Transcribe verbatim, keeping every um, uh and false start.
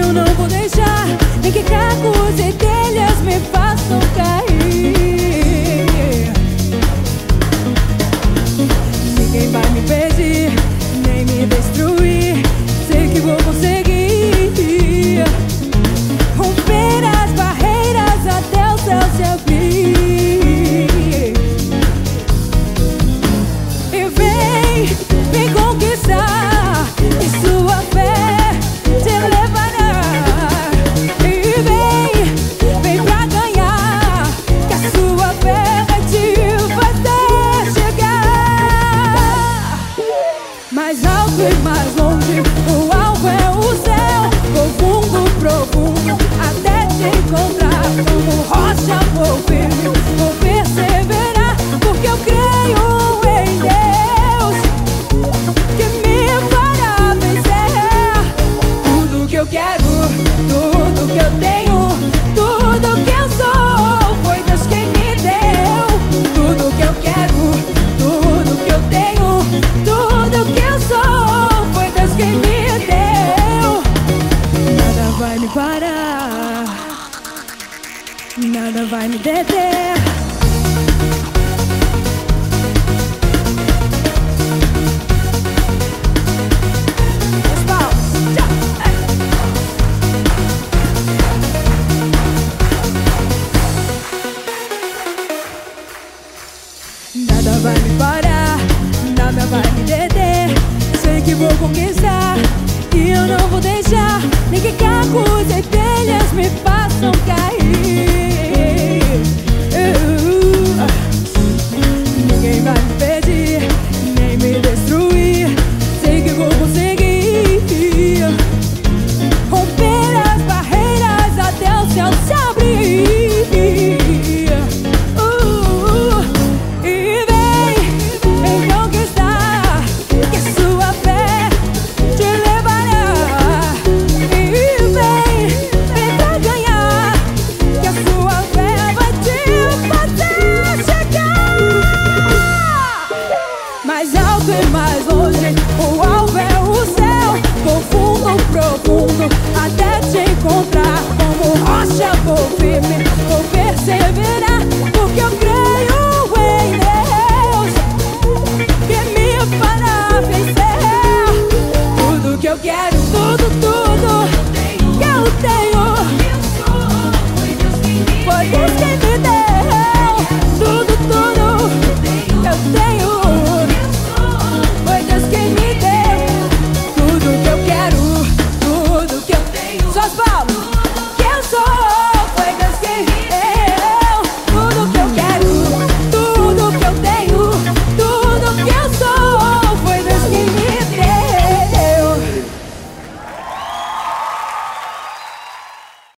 eu não vou deixar nem que cacos e telhas me façam cair. Ninguém vai me impedir, nem me destruir. Sei que vou conseguir romper as barreiras até o céu se abrir. E vem, vem conquistar, e sua fé te levará. E vem, vem pra ganhar, que a sua fé vai te fazer chegar mais alto e mais longe. O alvo é o céu, profundo, profundo, até te encontrar. Como rocha vou firme, vou perseverar, porque eu creio em Deus que me fará vencer. Tudo que eu quero, tudo que eu tenho, tudo que eu sou, foi Deus quem me deu. Tudo que eu quero, tudo que eu tenho, tudo que eu sou, foi Deus quem me deu. Nada vai me parar, nada vai me deter. As palmas, tchau, é. Nada vai me parar, nada vai me deter. Sei que vou conquistar, e eu não vou deixar nem que cacos e telhas me façam cair. Uh, Ninguém vai me impedir, nem me destruir. Sei que vou conseguir romper as barreiras até o céu se abrir. Uh, E vem, vem conquistar, que a sua fé te levará. E vem, vem pra ganhar, que a sua fé vai te fazer chegar mais alto e mais longe. O alvo é o céu, profundo, profundo, até te encontrar. Como rocha vou firme, vou perseverar, porque eu creio em Deus que me fará vencer. Tudo que eu quero, tudo, tudo que eu tenho, foi Deus quem me deu. Tudo, tudo que eu tenho, foi Deus quem me deu. Tudo que eu quero, tudo que eu tenho. Só as palmas.